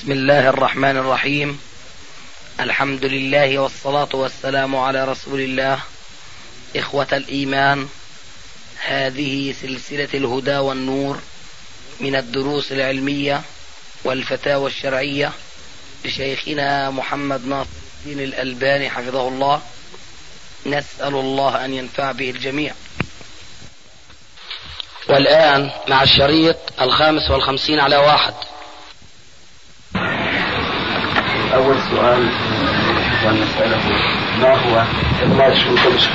بسم الله الرحمن الرحيم. الحمد لله والصلاة والسلام على رسول الله. إخوة الإيمان، هذه سلسلة الهدى والنور من الدروس العلمية والفتاوى الشرعية لشيخنا محمد ناصر الدين الألباني حفظه الله، نسأل الله أن ينفع به الجميع. والآن مع الشريط 55 على 1. أول سؤال ونسأله: ما هو إخلاص القدس؟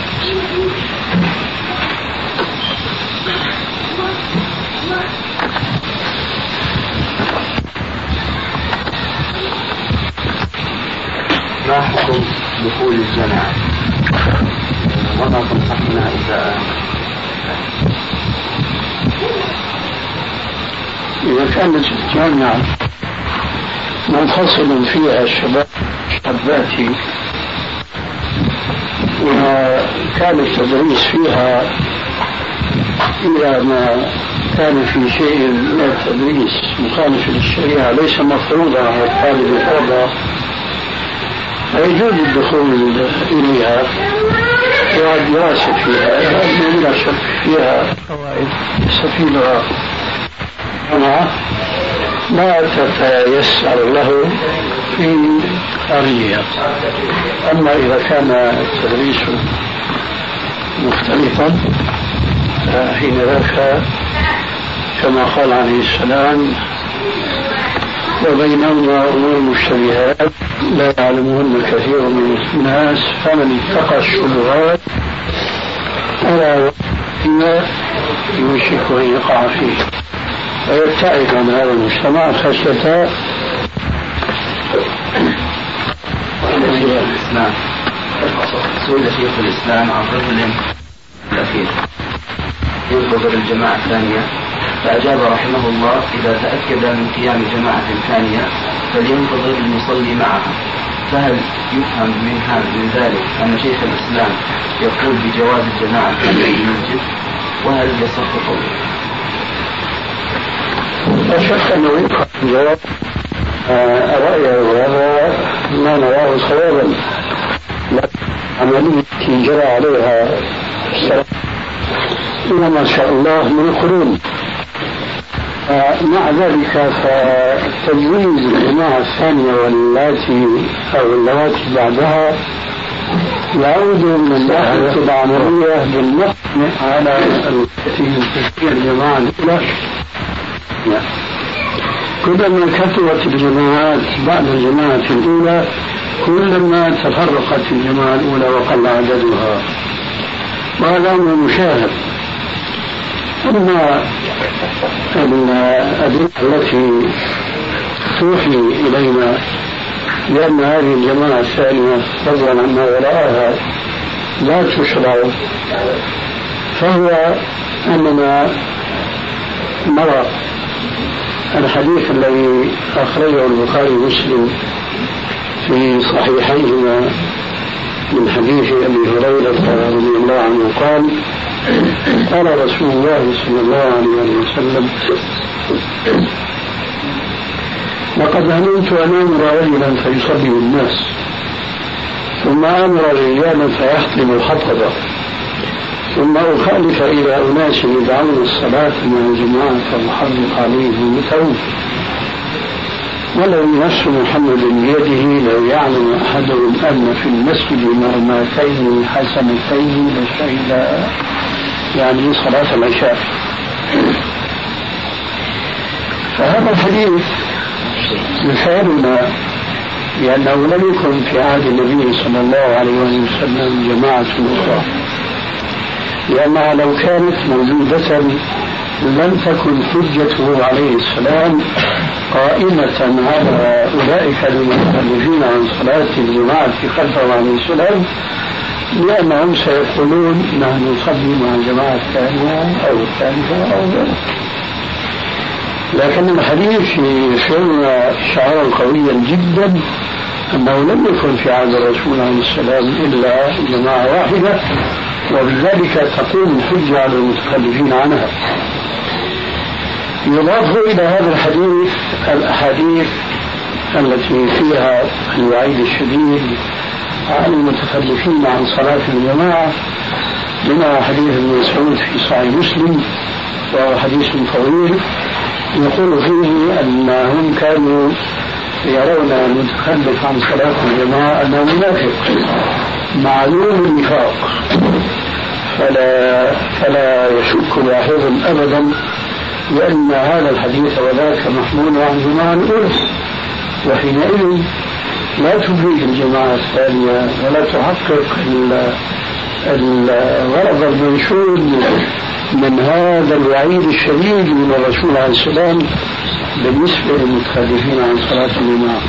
ما حكم دخول الجماعة؟ وما تنصحنا إذا كانت الجامعة منفصل فيها الشباب شاباتي وكان التدريس فيها إذا ما كان في شيء من التدريس مخالف للشريعة ليس مفروضا على الطالب الفرض، فيجوز الدخول إليها والدراسة فيها، بلا شك فيها فوائد يستفيدها ما تتيسر له في خارجها. أما إذا كان التدريس مختلفا فحين ذاك كما قال عليه السلام: وبينهما أمور مشتبهات لا يعلمهن كثير من الناس فمن اتقى الشبهات فلا يوشك أن يقع فيه ويبتعد عن هذا المجتمع خشية الإسلام. سئل شيخ الإسلام عن رجل الأخير ينتظر الجماعة الثانية، فأجاب رحمه الله: إذا تأكد من قيام جماعة ثانية فلينتظر المصلي معها. فهل يفهم من ذلك أن شيخ الإسلام يقول بجواز الجماعة الثانية في المسجد؟ وهل يصح قوله؟ لا شك أنه يفهم جواب رأيه، وهذا ما نراه صوابا، لكن عملية جرى عليها ما شاء الله من القرون. مع ذلك فتجويز الجماعة الثانية واللواتي بعدها يعود من الناحية العملية بالنقل على الجماعة الأولى. كلما كثرت الجماعات بعد الجماعة الأولى كلما تفرقت الجماعة الأولى وقل عددها، وهذا أمر مشاهد. أما الأدلة التي توحي إلينا بأن هذه الجماعة الثانية فضلا عما وراءها لا تشرع، فهو أننا نرى الحديث الذي أخرجه البخاري ومسلم في صحيحيهما من حديث أبي هريرة رضي الله عنه قال: قال رسول الله صلى الله عليه وسلم: لقد هممت أن أمر رجلا فيصلي بالناس، ثم أمر رجالا فيحطم الحطب، ثم أخالف إلى أناس يدعون الصلاة مع الجماعة فأحرق عليهم متعود، ولو نفس محمد بيده لو يعلم أحدهم أن في المسجد مرماتين حسنتين لشهد يعني صلاة العشاء. فهذا الحديث يشعرنا بأنه لم يكن في عهد النبي صلى الله عليه وسلم جماعة أخرى، لأنها لو كانت موجودة لم تكن حجته عليه السلام قائمة على أولئك المتخلفين عن صلاة الجماعة خلفه عليه السلام، لأنهم سيقولون نحن نصلي مع الجماعة الثانية أو الثالثة أو غيرها. لكن الحديث يشعرنا شعارا قويا جدا أنه لم يكن في عهد الرسول عليه السلام إلا جماعة واحدة، وبذلك تقوم الحجة على المتخلفين عنها. يضاف إلى هذا الحديث الأحاديث التي فيها الوعيد الشديد على المتخلفين عن صلاة الجماعة، منها حديث ابن مسعود في صحيح مسلم وهو حديث طويل يقول فيه أنهم كانوا يرون المتخلف عن صلاة الجماعة أنه منافق معلوم النفاق، فلا يشك لاحظ أبدا لأن هذا الحديث وذاك محمول عن جماعة الأولى، وحينئذ لا تفيد الجماعة الثانية ولا تحقق الغرض المنشود من هذا الوعيد الشديد من الرسول عليه السلام بالنسبة للمتخلفين عن صلاة الجماعة.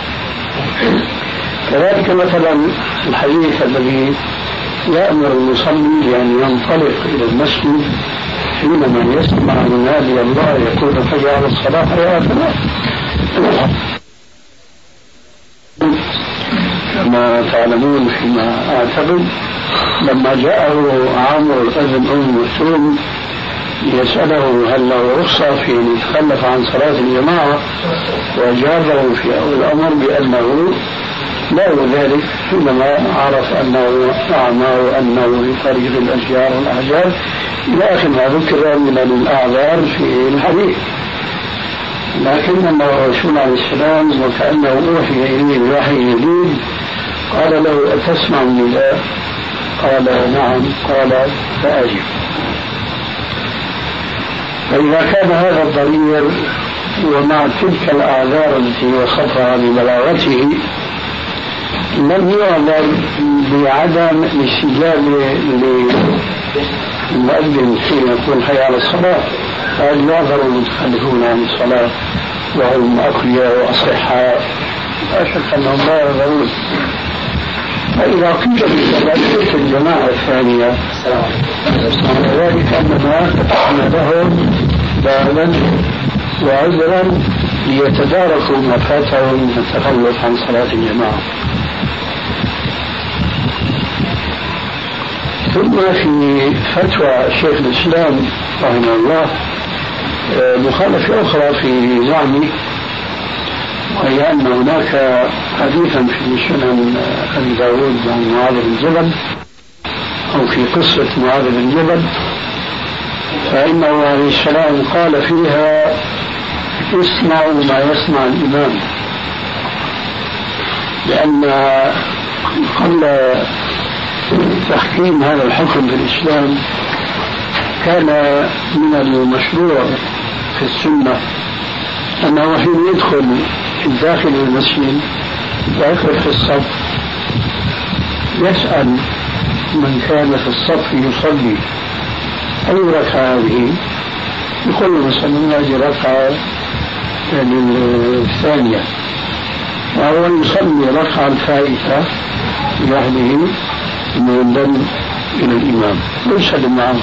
كذلك مثلا الحديث الذي يأمر المصلي بأن ينطلق إلى المسجد حينما يسمع منادي الله يقول حي على الصلاة حي على الفلاح، كما تعلمون فيما أعتقد لما جاءه عامر بن أم مكتوم يسأله هل له رخصة في أن يتخلف عن صلاة الجماعة، وأجابه في أول الأمر بأنه لا ذلك حينما عرف أنه أعمى وأنه في طريق الأشجار والأحجار إلى آخر ما ذكر من الأعذار في الحديث. لكن الرسول عليه السلام وكأنه أوحي إليه بوحي جديد قال له أتسمع النداء؟ قال نعم. قال فأجب. فإذا كان هذا الضرير ومع تلك الأعذار التي وصفها ببلاغته لم يعذر بعدم الاستجابة للمؤذن حين يقول حي على الصلاة، فهل يعذر المتخلفون عن الصلاة وهم أقوياء وأصحاء؟ لا شك أنهم لا يعذرون. فإذا قيل بصلاة الجماعة الثانية ذلك أننا فتحنا لهم بابا وعذرا ليتداركوا ما فاتهم من التخلف عن صلاة الجماعة. ثم في فتوى شيخ الإسلام رحمه الله مخالفة أخرى في زعمه، وهي أن هناك حديثا في سنن أبي داود عن معاذ بن جبل أو في قصة معاذ بن جبل، فإنه عليه السلام قال فيها اسمعوا ما يسمع الإمام، لأن قبل تحكيم هذا الحكم في الإسلام كان من المشروع في السنة أنه حين يدخل داخل المسجد ويدخل في الصف يسأل من كان في الصف يصلي أي ركعة هذه، يقول مثلا هذه ركعة الثانية، وهو يصلي ركعة الفائتة لوحده ينضم إلى الإمام ويسلم معه.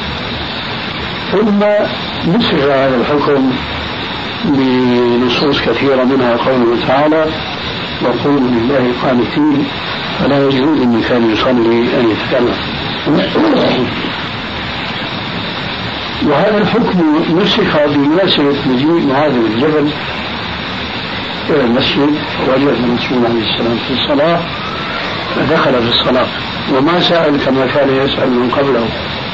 ثم نسخ هذا الحكم بنصوص كثيرة منها قوله تعالى وقولوا لله قانتين فلا يجوز لمن كان يصلي أن يتكلم. وهذا الحكم نسخ بمناسبة مجيء معاذ بن جبل إلى المسجد، ووجد الرسول عليه السلام في الصلاة فدخل في الصلاة وما سأل كما كان يسأل من قبله.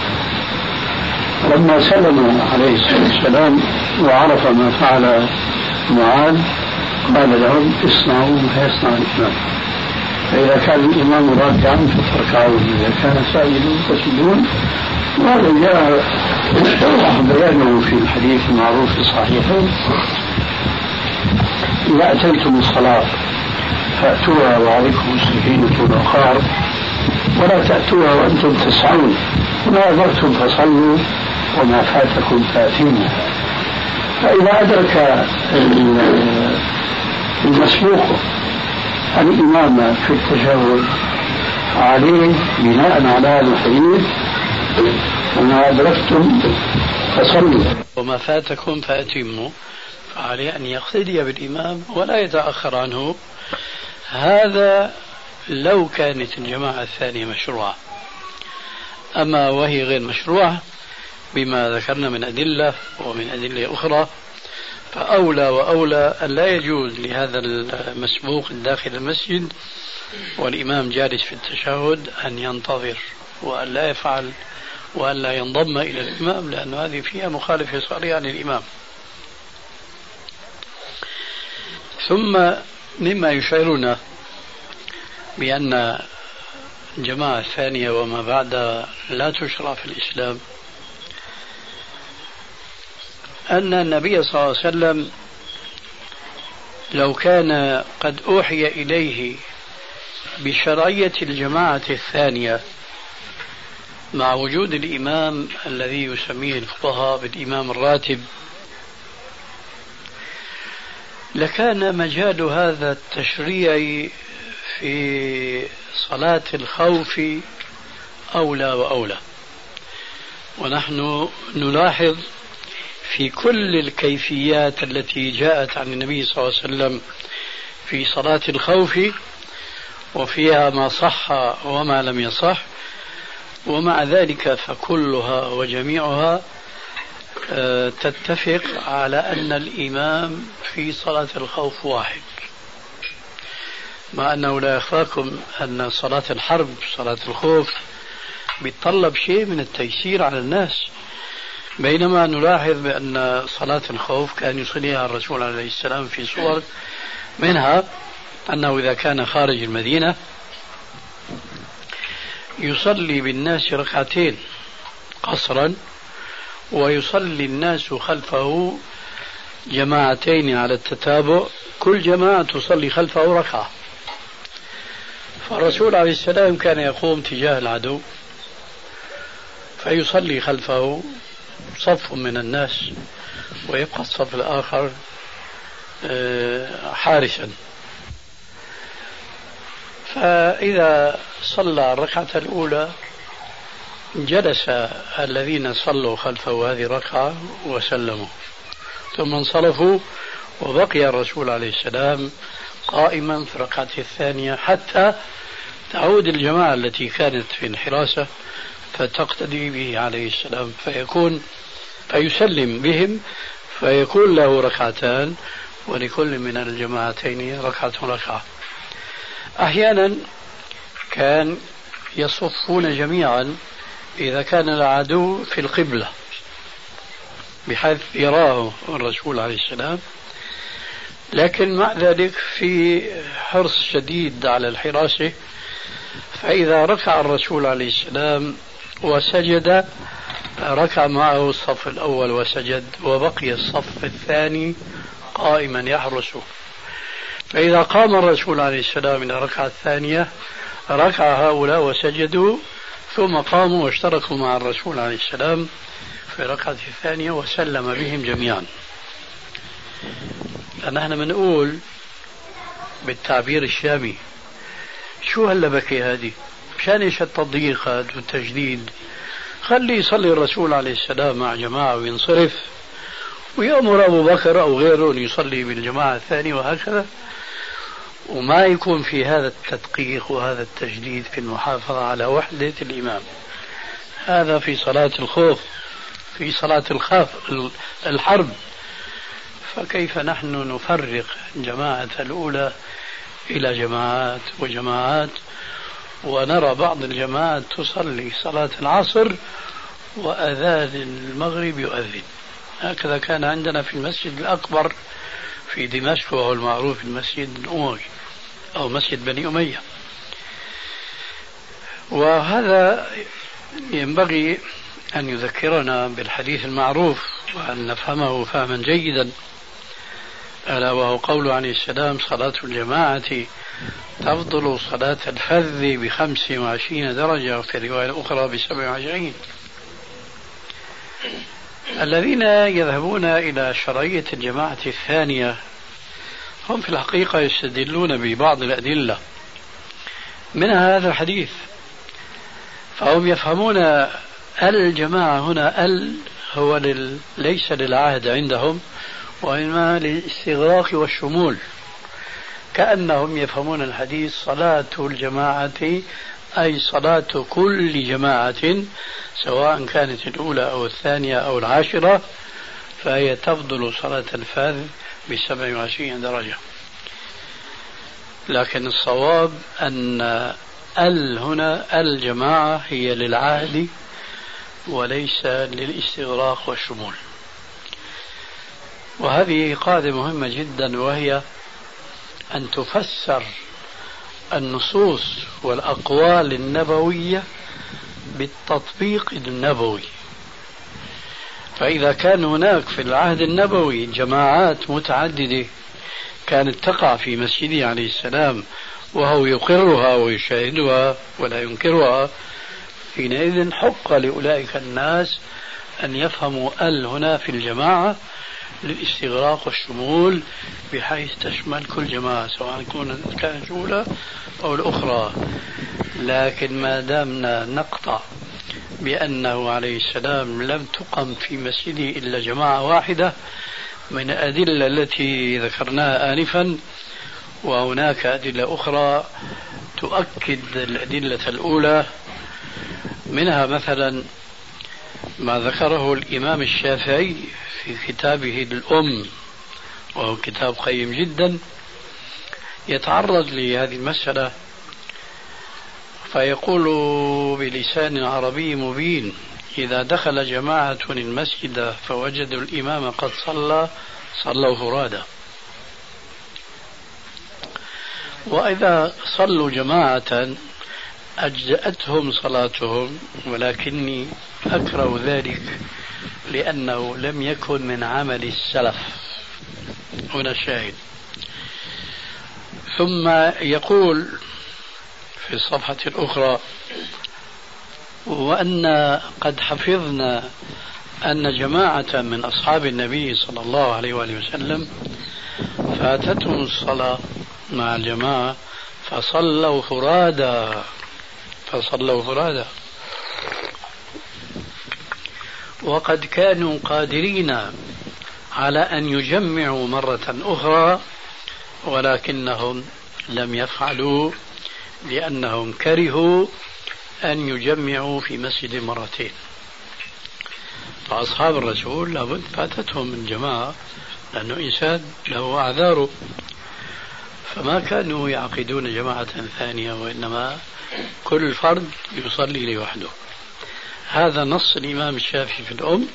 لما سلم عليه الصلاة والسلام وعرف ما فعل معاذ قال لهم اصنعوا ما يصنع الإمام، فإذا كان الإمام راكعا فتركعوا، إذا كان ساجدا فسجدون. وهذا جاء بيانه في الحديث المعروف في الصحيحين إذا أتيتم الصلاة فأتوها وعليكم السكينة والوقار ولا تأتوها وأنتم تسعون، وما أدركتم فصلوا وما فاتكم فأتموا. فإذا أدرك المسبوق الإمام في التشهد عليه بناء على هذا الحديث وما أدركتم فصلوا وما فاتكم فأتموا، فعليه أن يقتدي بالإمام ولا يتأخر عنه. هذا لو كانت الجماعة الثانية مشروعة، أما وهي غير مشروعة بما ذكرنا من أدلة ومن أدلة أخرى، فأولى وأولى أن لا يجوز لهذا المسبوق داخل المسجد والإمام جالس في التشهد أن ينتظر وأن لا يفعل وأن لا ينضم إلى الإمام، لأن هذه فيها مخالفة صريحة للإمام. ثم مما يشعرنا بأن الجماعة الثانية وما بعدها لا تشرع في الإسلام أن النبي صلى الله عليه وسلم لو كان قد أوحي إليه بشرعية الجماعة الثانية مع وجود الإمام الذي يسميه الفقهاء بالإمام الراتب، لكان مجال هذا التشريع في صلاة الخوف أولى وأولى. ونحن نلاحظ في كل الكيفيات التي جاءت عن النبي صلى الله عليه وسلم في صلاة الخوف، وفيها ما صح وما لم يصح، ومع ذلك فكلها وجميعها تتفق على أن الإمام في صلاة الخوف واحد، مع أنه لا يخفاكم أن صلاة الحرب صلاة الخوف بيتطلب شيء من التيسير على الناس، بينما نلاحظ بأن صلاة الخوف كان يصليها الرسول عليه السلام في صور، منها أنه إذا كان خارج المدينة يصلي بالناس ركعتين قصرا، ويصلي الناس خلفه جماعتين على التتابع، كل جماعة تصلي خلفه ركعة. فالرسول عليه السلام كان يقوم تجاه العدو فيصلي خلفه صف من الناس ويبقى الصف الآخر حارسا. فإذا صلى الركعة الأولى جلس الذين صلوا خلفه هذه الركعة وسلموا، ثم انصرفوا وبقي الرسول عليه السلام قائما في الركعة الثانية حتى تعود الجماعة التي كانت في الحراسة فتقتدي به عليه السلام فيسلم بهم، فيكون له ركعتان ولكل من الجماعتين ركعة. أحيانا كان يصفون جميعا إذا كان العدو في القبلة بحيث يراه الرسول عليه السلام، لكن مع ذلك في حرص شديد على الحراسة، فإذا ركع الرسول عليه السلام وسجد ركع معه الصف الأول وسجد، وبقي الصف الثاني قائما يحرسه. فإذا قام الرسول عليه السلام إلى الركعة الثانية ركع هؤلاء وسجدوا، ثم قاموا واشتركوا مع الرسول عليه السلام في الركعة الثانية وسلم بهم جميعا. نحن بنقول بالتعبير الشامي شو هاللبكة هذه؟ مشان ايش التضييق هذا والتجديد؟ خلي يصلي الرسول عليه السلام مع جماعة وينصرف، ويأمر أبو بكر أو غيره أن يصلي بالجماعة الثانية، وهكذا، وما يكون في هذا التدقيق وهذا التجديد في المحافظة على وحدة الإمام. هذا في صلاة الخوف، في صلاة الحرب. فكيف نحن نفرق جماعة الأولى إلى جماعات وجماعات، ونرى بعض الجماعات تصلي صلاة العصر وأذان المغرب يؤذن. هكذا كان عندنا في المسجد الأكبر في دمشق، وهو المعروف المسجد الأموي أو مسجد بني أمية. وهذا ينبغي أن يذكرنا بالحديث المعروف وأن نفهمه فهما جيدا، ألا وهو قول عليه السلام: صلاة الجماعة تفضل صلاة الفذ ب25 درجة، وفي رواية أخرى ب27. الذين يذهبون إلى شرعية الجماعة الثانية هم في الحقيقة يستدلون ببعض الأدلة منها هذا الحديث، فهم يفهمون الجماعة هنا هو ليس للعهد عندهم، وإنما للاستغراق والشمول، كأنهم يفهمون الحديث صلاة الجماعة أي صلاة كل جماعة، سواء كانت الأولى أو الثانية أو العاشرة، فهي تفضل صلاة الفذ ب27 درجة. لكن الصواب أن هنا الجماعة هي للعهد وليس للاستغراق والشمول. وهذه قاعدة مهمة جدا، وهي أن تفسر النصوص والأقوال النبوية بالتطبيق النبوي. فإذا كان هناك في العهد النبوي جماعات متعددة كانت تقع في مسجده عليه السلام وهو يقرها ويشاهدها ولا ينكرها، حينئذ حق لأولئك الناس أن يفهموا هنا في الجماعة للاستغراق والشمول، بحيث تشمل كل جماعة سواء كانت الأولى أو الأخرى. لكن ما دامنا نقطع بأنه عليه السلام لم تقم في مسجده إلا جماعة واحدة من الأدلة التي ذكرناها آنفا، وهناك أدلة أخرى تؤكد الأدلة الأولى، منها مثلا ما ذكره الإمام الشافعي في كتابه الأم، وهو كتاب قيم جدا، يتعرض لهذه المسألة فيقول بلسان عربي مبين: إذا دخل جماعة المسجد فوجدوا الإمام قد صلوا فرادى، وإذا صلوا جماعة أجزأتهم صلاتهم، ولكني أكره ذلك لأنه لم يكن من عمل السلف. هنا الشاهد. ثم يقول في الصفحة الأخرى: وأن قد حفظنا أن جماعة من أصحاب النبي صلى الله عليه وآله وسلم فاتتهم الصلاة مع الجماعة فصلوا فرادى، وقد كانوا قادرين على أن يجمعوا مرة أخرى، ولكنهم لم يفعلوا لأنهم كرهوا أن يجمعوا في مسجد مرتين. فأصحاب الرسول لابد فاتتهم الجماعة، لأنه إنسان له أعذاره، فما كانوا يعقدون جماعة ثانية، وإنما كل فرد يصلي لوحده. هذا نص الإمام الشافعي في الأم،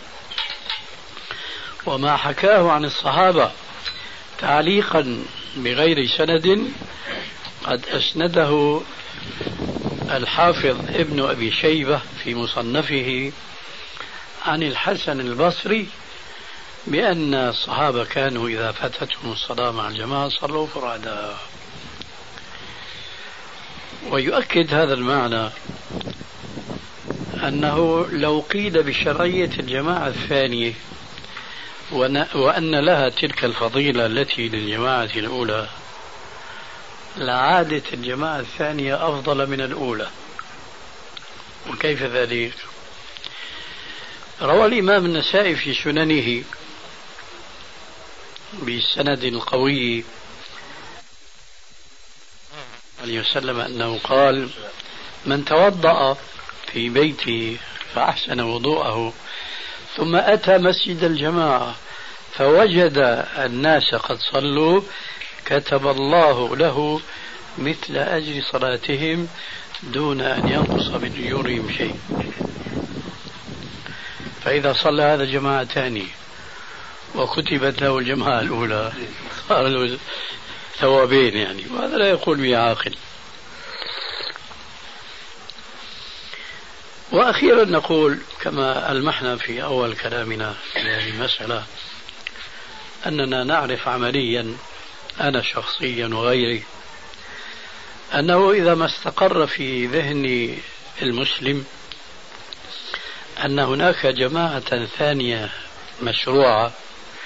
وما حكاه عن الصحابة تعليقا بغير سند قد أسنده الحافظ ابن أبي شيبة في مصنفه عن الحسن البصري بأن الصحابة كانوا إذا فاتتهم الصلاة مع الجماعة صلوا فرادى. ويؤكد هذا المعنى أنه لو قيل بشرعية الجماعة الثانية وأن لها تلك الفضيلة التي للجماعة الأولى، لعادت الجماعة الثانية أفضل من الأولى. وكيف ذلك؟ روى الإمام النسائي في سننه بالسند القوي عليه وسلم أنه قال: من توضأ في بيته فأحسن وضوءه ثم أتى مسجد الجماعة فوجد الناس قد صلوا كتب الله له مثل أجر صلاتهم دون أن ينقص من أجورهم شيء. فإذا صلى هذا جماعة ثانية وكتبت له الجماعة الأولى صار له ثوابين يعني، وهذا لا يقول به عاقل. وأخيرا نقول كما ألمحنا في أول كلامنا في هذه المسألة أننا نعرف عمليا، أنا شخصيا وغيري، أنه إذا ما استقر في ذهن المسلم أن هناك جماعة ثانية مشروعة،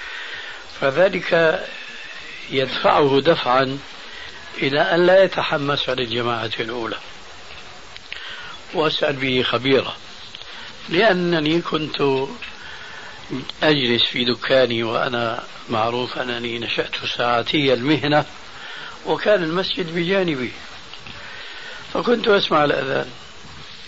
فذلك يدفعه دفعا إلى أن لا يتحمس للجماعة الأولى. وأسأل به خبيرا، لأنني كنت أجلس في دكاني وأنا معروف أنني نشأت ساعتي المهنة، وكان المسجد بجانبي، فكنت أسمع الأذان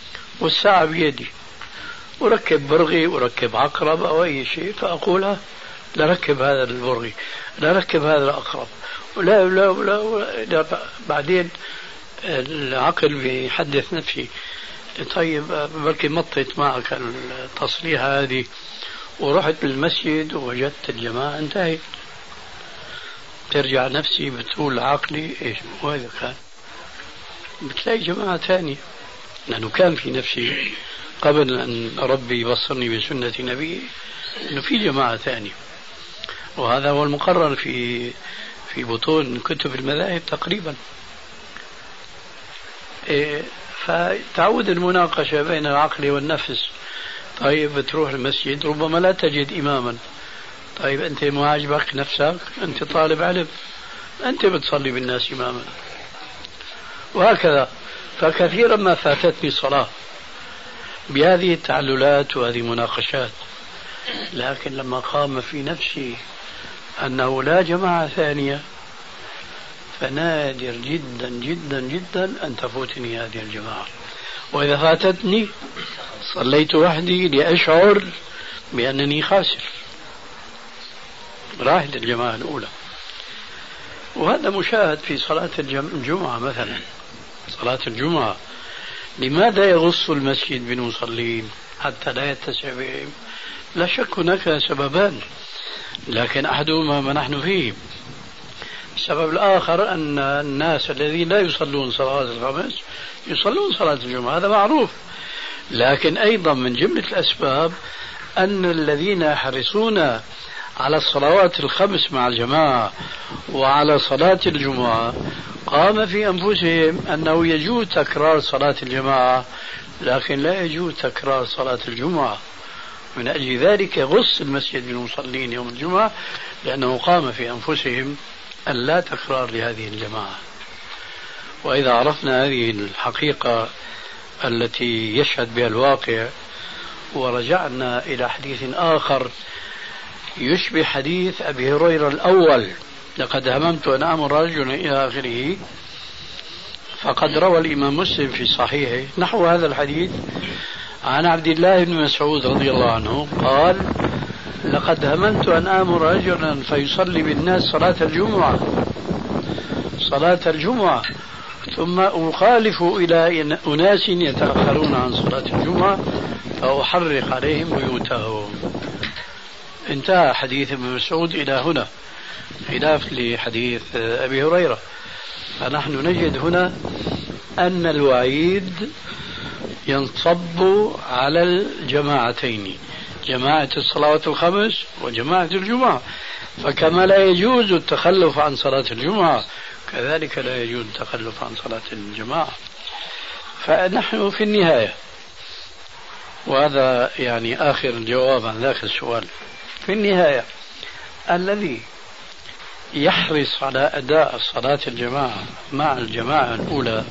والساعة بيدي، أركب برغي أركب عقرب أو أي شيء، فأقولها لركب هذا البرغي، لركب هذا الأقرب، ولا لا لا, لا بعدين العقل بيحدث نفسي طيب بركي مطت معك التصليحة هذه ورحت بالمسجد ووجدت الجماعة انتهت، ترجع نفسي بتقول عقلي ايش وهذا كان، بتلاقي جماعة ثانية، لأنه كان في نفسي قبل أن ربي يبصرني بسنة نبي أنه في جماعة ثانية، وهذا هو المقرر في بطون كتب المذاهب تقريبا. فتعود المناقشة بين العقل والنفس. طيب بتروح المسجد ربما لا تجد إماما، طيب أنت ما عجبك نفسك، أنت طالب علم، أنت بتصلي بالناس إماما، وهكذا. فكثيرا ما فاتتني صلاة بهذه التعللات وهذه المناقشات، لكن لما قام في نفسي أنه لا جماعة ثانية فنادر جدا جدا جدا أن تفوتني هذه الجماعة، وإذا فاتتني صليت وحدي لأشعر بأنني خاسر، راحت الجماعة الأولى. وهذا مشاهد في صلاة الجمعة مثلا. صلاة الجمعة لماذا يغص المسجد بالمصلين حتى لا يتسع بهم؟ لا شك هناك سببان، لكن أحدهما ما نحن فيه. السبب الآخر أن الناس الذين لا يصلون صلاة الخمس يصلون صلاة الجمعة، هذا معروف. لكن أيضا من جملة الأسباب أن الذين يحرصون على الصلوات الخمس مع الجماعة وعلى صلاة الجمعة قام في أنفسهم أنه يجوز تكرار صلاة الجماعة لكن لا يجوز تكرار صلاة الجمعة. من أجل ذلك يغص المسجد بالمصلين يوم الجمعة، لأنه قام في أنفسهم أن لا تكرار لهذه الجماعة. وإذا عرفنا هذه الحقيقة التي يشهد بها الواقع ورجعنا إلى حديث آخر يشبه حديث أبي هريرة الأول، لقد هممت أن آمر رجلا إلى آخره، فقد روى الإمام مسلم في صحيحه نحو هذا الحديث عن عبد الله بن مسعود رضي الله عنه قال: لقد هممت أن آمر رجلا فيصلي بالناس صلاة الجمعة ثم أخالف إلى أناس يتأخرون عن صلاة الجمعة فأحرق عليهم بيوتهم. انتهى حديث ابن مسعود إلى هنا، خلاف لحديث أبي هريرة. فنحن نجد هنا أن الوعيد ينصب على الجماعتين، جماعة الصلوات الخمس وجماعة الجمعة. فكما لا يجوز التخلف عن صلاة الجمعة كذلك لا يجوز التخلف عن صلاة الجماعة. فنحن في النهاية، وهذا يعني آخر الجواب عن ذاك السؤال، في النهاية الذي يحرص على أداء صلاة الجماعة مع الجماعة الأولى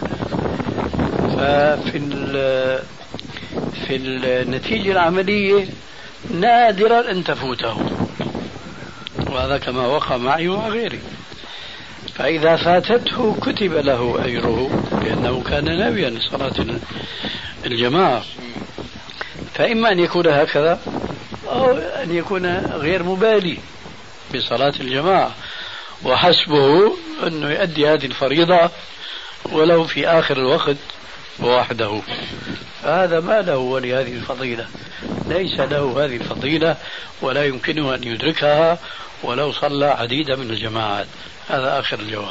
في النتيجة العملية نادرا أن تفوته، وهذا كما وقع معي وغيري. فإذا فاتته كتب له أجره لأنه كان ناويا لصلاة الجماعة. فإما أن يكون هكذا أو أن يكون غير مبالي بصلاة الجماعة وحسبه أنه يؤدي هذه الفريضة ولو في آخر الوقت وحده. هذا ما له ولهذه الفضيلة، ليس له هذه الفضيلة ولا يمكنه أن يدركها ولو صلى عديدة من الجماعات. هذا آخر الجواب.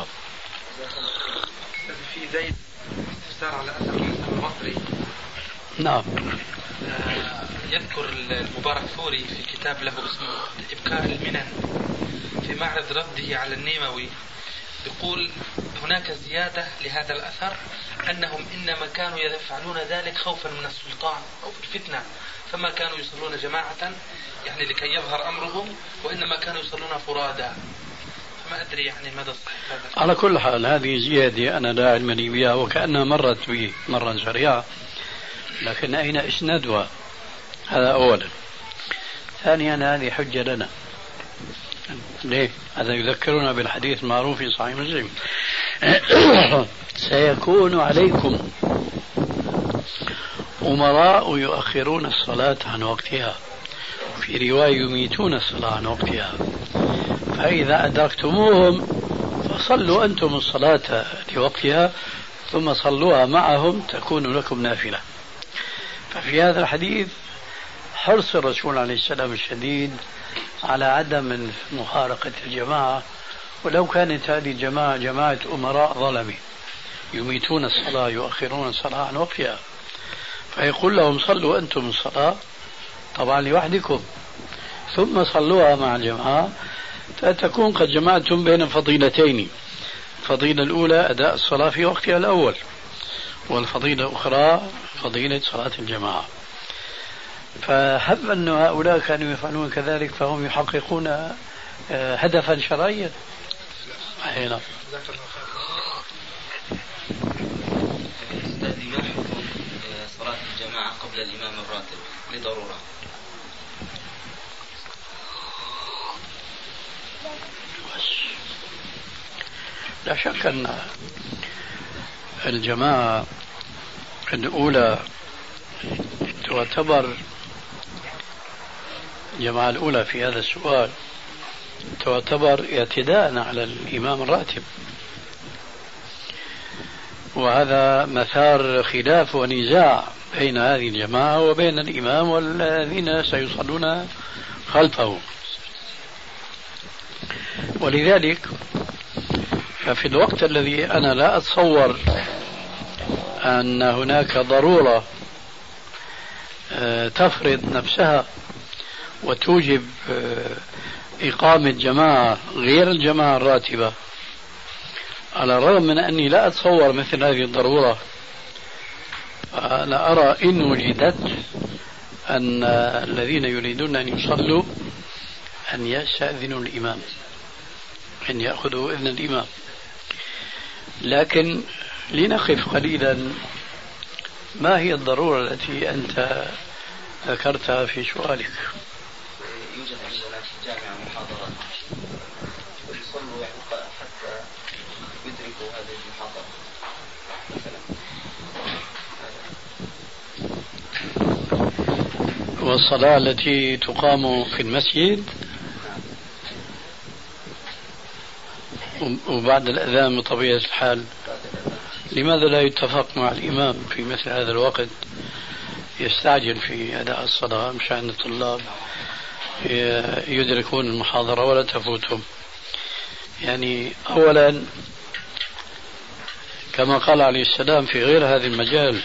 في زيد استفسار على أثر المصري. نعم. يذكر المبارك فوري في كتاب له اسمه إبكاء المنن في معرض رده على النيموي، يقول هناك زيادة لهذا الأثر أنهم إنما كانوا يفعلون ذلك خوفا من السلطان أو الفتنة، فما كانوا يصلون جماعة يعني لكي يظهر أمرهم، وإنما كانوا يصلون فرادا. فما أدري يعني ماذا الصحيح. على كل حال هذه زيادة أنا لا علم لي بها وكأنها مرت بي مرة سريعة، لكن أين إسنادها؟ هذا أولا. ثانيا هذه حجة لنا. ليه؟ هذا يذكرنا بالحديث المعروف في صحيح مسلم: سيكون عليكم أمراء يؤخرون الصلاة عن وقتها. في وفي رواية يميتون الصلاة عن وقتها، فإذا أدركتموهم فصلوا أنتم الصلاة لوقتها ثم صلوها معهم تكون لكم نافلة. ففي هذا الحديث حرص الرسول عليه السلام الشديد على عدم مفارقة الجماعة، ولو كانت هذه الجماعة جماعة أمراء ظلمة يميتون الصلاة يؤخرون الصلاة عن وقتها، فيقول لهم صلوا أنتم الصلاة طبعا لوحدكم ثم صلوها مع الجماعة، فتكون قد جمعتم بين فضيلتين. الفضيلة الأولى أداء الصلاة في وقتها الأول، والفضيلة الأخرى فضيلة صلاة الجماعة. فهب أن هؤلاء كانوا يفعلون كذلك فهم يحققون هدفا شرعيا. هنا صلاة الجماعة قبل الإمام الراتب لضرورة. لا شك أن الجماعة الأولى تعتبر الجماعة الأولى في هذا السؤال تعتبر اعتداء على الإمام الراتب، وهذا مثار خلاف ونزاع بين هذه الجماعة وبين الإمام والذين سيصلون خلفه. ولذلك ففي الوقت الذي أنا لا أتصور أن هناك ضرورة تفرض نفسها وتوجب إقامة جماعة غير الجماعة الراتبة، على الرغم من أني لا أتصور مثل هذه الضرورة، أنا أرى إن وجدت أن الذين يريدون أن يصلوا أن يستأذنوا الإمام، أن يأخذوا إذن الإمام. لكن لنقف قليلا، ما هي الضرورة التي أنت ذكرتها في سؤالك؟ يوجد عندنا في الجامعة محاضرات ويصلوا حتى يدركوا هذه المحاضرة مثلا. والصلاة التي تقام في المسجد وبعد الأذان بطبيعة الحال، لماذا لا يتفق مع الإمام في مثل هذا الوقت يستعجل في أداء الصلاة مشان الطلاب يدركون المحاضرة ولا تفوتهم؟ يعني أولا كما قال عليه السلام في غير هذا المجال: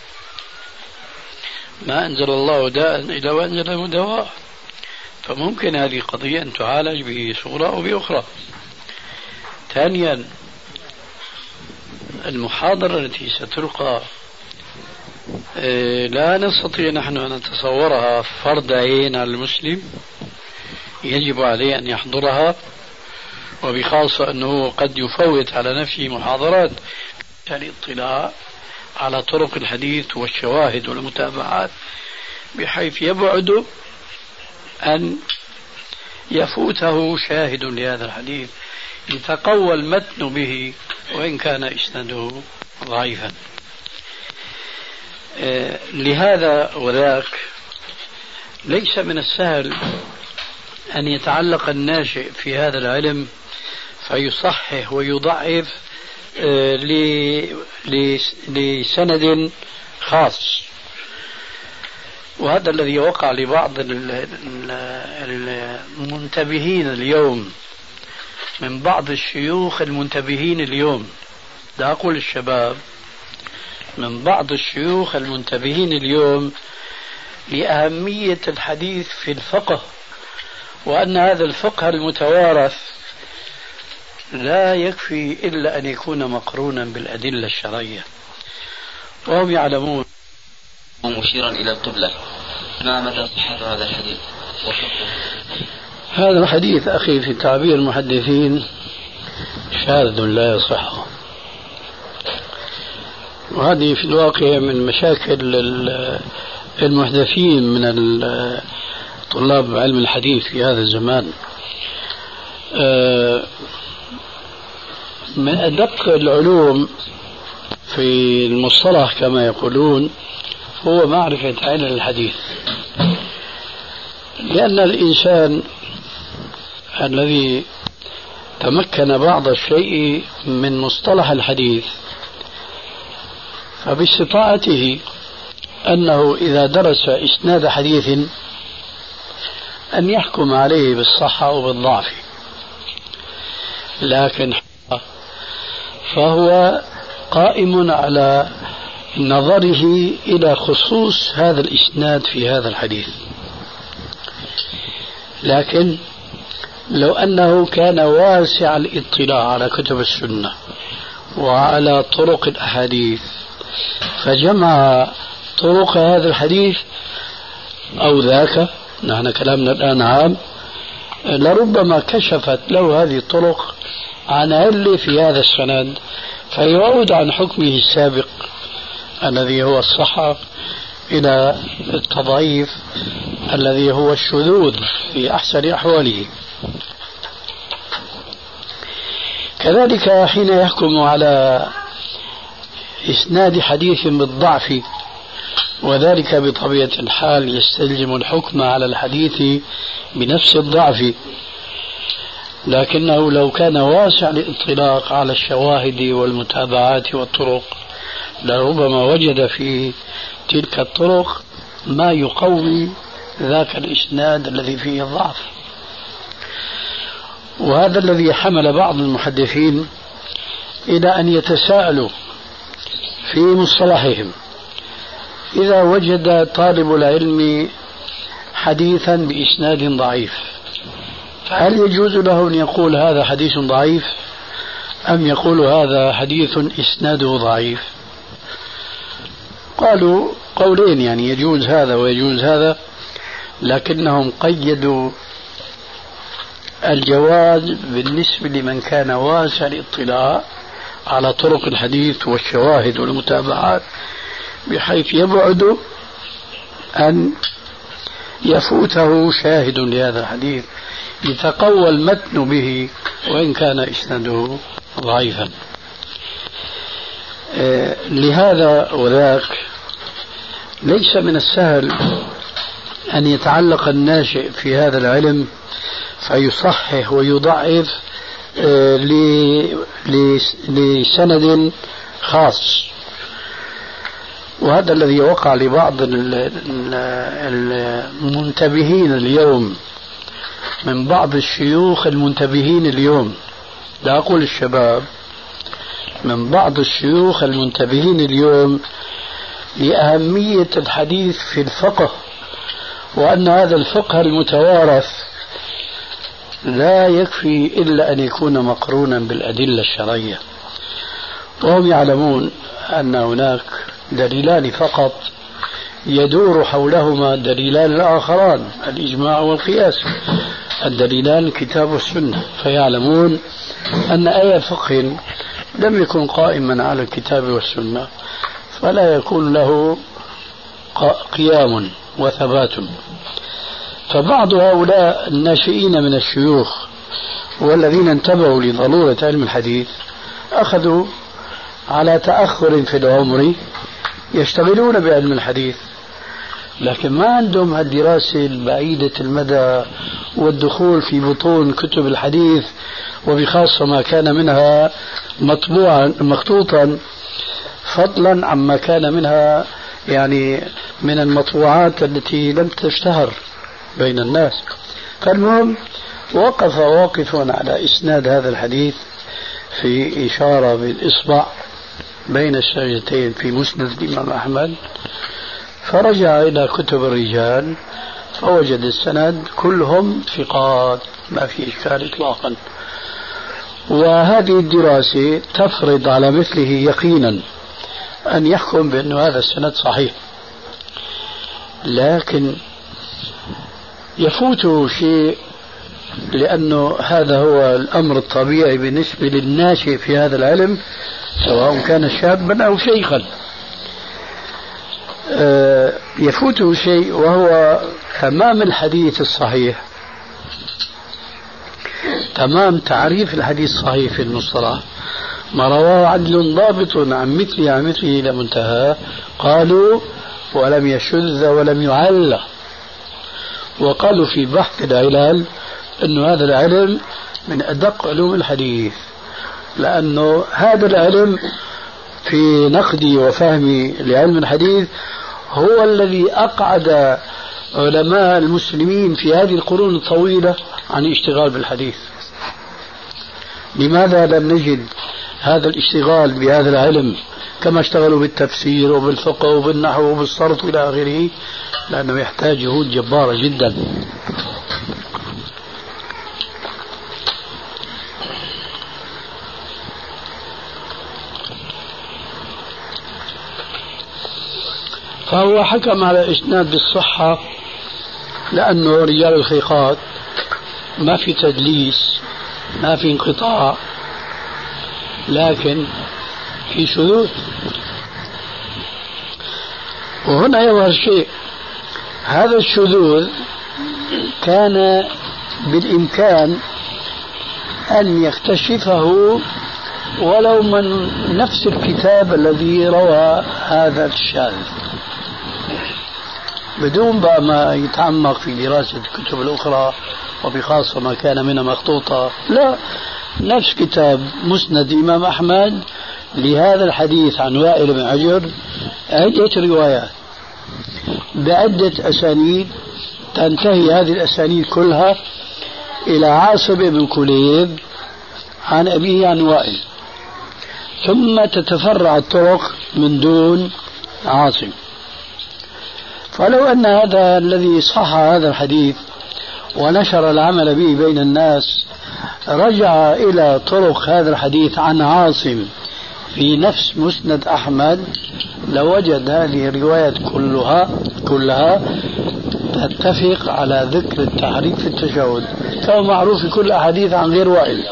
ما أنزل الله داء إلا وأنزله دواء. فممكن هذه قضية أن تعالج بصورة أو بأخرى. ثانيا المحاضرة التي ستلقى لا نستطيع نحن أن نتصورها فرض عين على المسلم، يجب عليه أن يحضرها، وبخاصة أنه قد يفوت على نفسه محاضرات الاطلاع على طرق الحديث والشواهد والمتابعات، بحيث يبعد أن يفوته شاهد لهذا الحديث يتقوى المتن به وإن كان إسناده ضعيفا. لهذا وذاك ليس من السهل أن يتعلق الناشئ في هذا العلم فيصحح ويضعف لسند خاص، وهذا الذي وقع لبعض المنتبهين اليوم، من بعض الشيوخ المنتبهين اليوم، لا أقول الشباب، من بعض الشيوخ المنتبهين اليوم لأهمية الحديث في الفقه، وأن هذا الفقه المتوارث لا يكفي إلا أن يكون مقرونا بالأدلة الشرعية، وهم يعلمون. مشيرا إلى القبلة، ما مدى صحة هذا الحديث؟ هذا الحديث أخي في تعبير المحدثين شاذ لا يصح، وهذه في الواقع من مشاكل المحدثين من طلاب علم الحديث في هذا الزمان. من أدق العلوم في المصطلح كما يقولون هو معرفة علل الحديث، لأن الإنسان الذي تمكن بعض الشيء من مصطلح الحديث فباستطاعته أنه إذا درس إسناد حديث أن يحكم عليه بالصحة أو بالضعف، لكن فهو قائم على نظره إلى خصوص هذا الإسناد في هذا الحديث. لكن لو أنه كان واسع الاطلاع على كتب السنة وعلى طرق الأحاديث فجمع طرق هذا الحديث أو ذاك، نحن كلامنا الآن عام، لربما كشفت له هذه الطرق عن علة في هذا السند فيعود عن حكمه السابق الذي هو الصحة إلى التضعيف الذي هو الشذوذ في أحسن أحواله. كذلك حين يحكم على إسناد حديث بالضعف، وذلك بطبيعة الحال يستلزم الحكم على الحديث بنفس الضعف، لكنه لو كان واسع الاطلاق على الشواهد والمتابعات والطرق لربما وجد في تلك الطرق ما يقوي ذاك الإسناد الذي فيه الضعف. وهذا الذي حمل بعض المحدثين إلى أن يتساءلوا في مصطلحهم إذا وجد طالب العلم حديثا بإسناد ضعيف فهل يجوز له أن يقول هذا حديث ضعيف أم يقول هذا حديث إسناده ضعيف؟ قالوا قولين، يعني يجوز هذا ويجوز هذا، لكنهم قيدوا الجواز بالنسبة لمن كان واسع الاطلاع على طرق الحديث والشواهد والمتابعات بحيث يبعد أن يفوته شاهد لهذا الحديث يتقوى المتن به وإن كان إسناده ضعيفا. لهذا وذاك ليس من السهل أن يتعلق الناشئ في هذا العلم فيصحح ويضعف لسند خاص. وهذا الذي وقع لبعض المنتبهين اليوم من بعض الشيوخ المنتبهين اليوم، لا أقول الشباب، من بعض الشيوخ المنتبهين اليوم لأهمية الحديث في الفقه، وأن هذا الفقه المتوارث لا يكفي إلا أن يكون مقرونا بالأدلة الشرعية، وهم يعلمون أن هناك دليلان فقط يدور حولهما دليلان الآخران، الإجماع والقياس، الدليلان الكتاب والسنة، فيعلمون أن أي فقه لم يكن قائما على الكتاب والسنة فلا يكون له قيام وثبات. فبعض هؤلاء الناشئين من الشيوخ والذين انتبهوا لضرورة علم الحديث أخذوا على تأخر في العمر يشتغلون بعلم الحديث، لكن ما عندهم الدراسة البعيدة المدى والدخول في بطون كتب الحديث، وبخاصة ما كان منها مطبوعا مخطوطا، فضلا عما كان منها يعني من المطبوعات التي لم تشتهر بين الناس. فالمهم وقف واقف على إسناد هذا الحديث في إشارة بالإصبع بين الشجرتين في مسند الإمام أحمد، فرجع إلى كتب الرجال فوجد السند كلهم ثقات ما في إشكال إطلاقا. وهذه الدراسة تفرض على مثله يقينا أن يحكم بأن هذا السند صحيح، لكن يفوته شيء لأنه هذا هو الأمر الطبيعي بالنسبة للناشئ في هذا العلم سواء كان شابا أو شيخا. يفوته شيء وهو تمام الحديث الصحيح، تمام تعريف الحديث الصحيح في المصطلح، ما رواه عدل ضابط عن مثله إلى منتهى، قالوا ولم يشذ ولم يعل، وقالوا في بحث العلل أنه هذا العلم من أدق علوم الحديث، لأنه هذا العلم في نقدي وفهمي لعلم الحديث هو الذي أقعد علماء المسلمين في هذه القرون الطويلة عن الاشتغال بالحديث. لماذا لم نجد هذا الاشتغال بهذا العلم كما اشتغلوا بالتفسير وبالفقه وبالنحو وبالصرف إلى آخره؟ لأنه يحتاج جهود جبارة جدا. فهو حكم على الإسناد بالصحة لأنه رجال الخيقات ما في تدليس، ما في انقطاع، لكن في شذوذ. وهنا يظهر شيء، هذا الشذوذ كان بالإمكان أن يكتشفه ولو من نفس الكتاب الذي روى هذا الشاذ، بدون بقى ما يتعمق في دراسة الكتب الأخرى وبخاصة ما كان منها مخطوطة. لا، نفس كتاب مسند الإمام أحمد لهذا الحديث عن وائل بن حجر عدة روايات بعدة أسانيد، تنتهي هذه الأسانيد كلها إلى عاصم بن كليب عن أبيه عن وائل، ثم تتفرع الطرق من دون عاصم. فلو أن هذا الذي صح هذا الحديث ونشر العمل به بين الناس رجع إلى طرق هذا الحديث عن عاصم في نفس مسند أحمد لوجد هذه الروايات كلها تتفق على ذكر التحريك في التشهد كما معروف في كل الأحاديث عن غير وائل.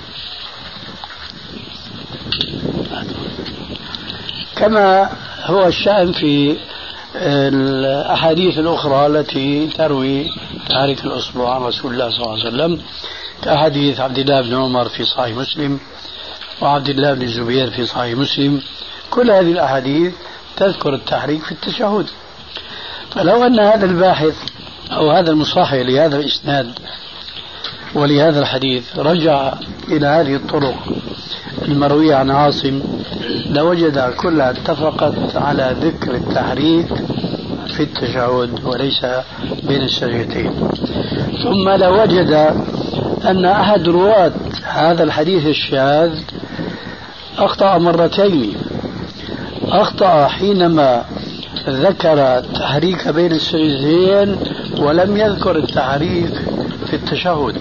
كما هو الشأن في الأحاديث الأخرى التي تروي تحريك الأصبع عن رسول الله صلى الله عليه وسلم، كأحاديث عبد الله بن عمر في صحيح مسلم وعبد الله بن الزبير في صحيح مسلم، كل هذه الأحاديث تذكر التحريك في التشهد. فلو أن هذا الباحث أو هذا المصحح لهذا الإسناد ولهذا الحديث رجع إلى هذه الطرق المروية عن عاصم لوجد كلها اتفقت على ذكر التحريك في التشهد وليس بين السجدتين. ثم لوجد أن أحد رواة هذا الحديث الشاذ أخطأ مرتين. أخطأ حينما ذكر التحريك بين السجدتين ولم يذكر التحريك في التشهد،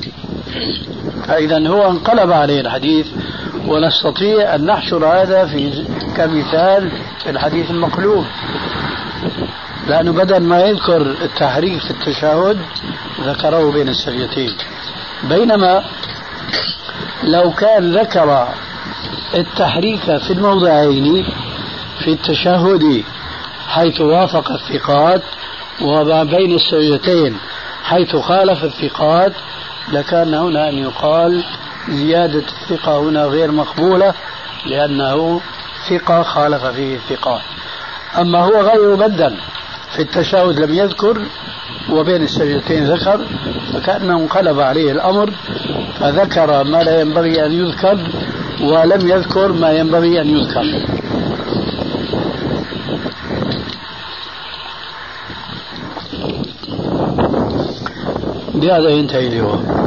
فإذا هو انقلب عليه الحديث، ونستطيع أن نحشر هذا في كمثال في الحديث المقلوب، لأنه بدل ما يذكر التحريك في التشهد ذكره بين السجدتين، بينما لو كان ذكر التحريك في الموضعين في التشهد حيث وافق الثقات وما بين السجدتين حيث خالف الثقات لكان هنا أن يقال زيادة الثقة هنا غير مقبولة لأنه ثقة خالف فيه الثقات. أما هو غير مبدل، في التشهد لم يذكر وبين السجدتين ذكر، فكأنه انقلب عليه الأمر فذكر ما لا ينبغي أن يذكر ولم يذكر ما ينبغي أن يذكر. بهذا ينتهي الجواب.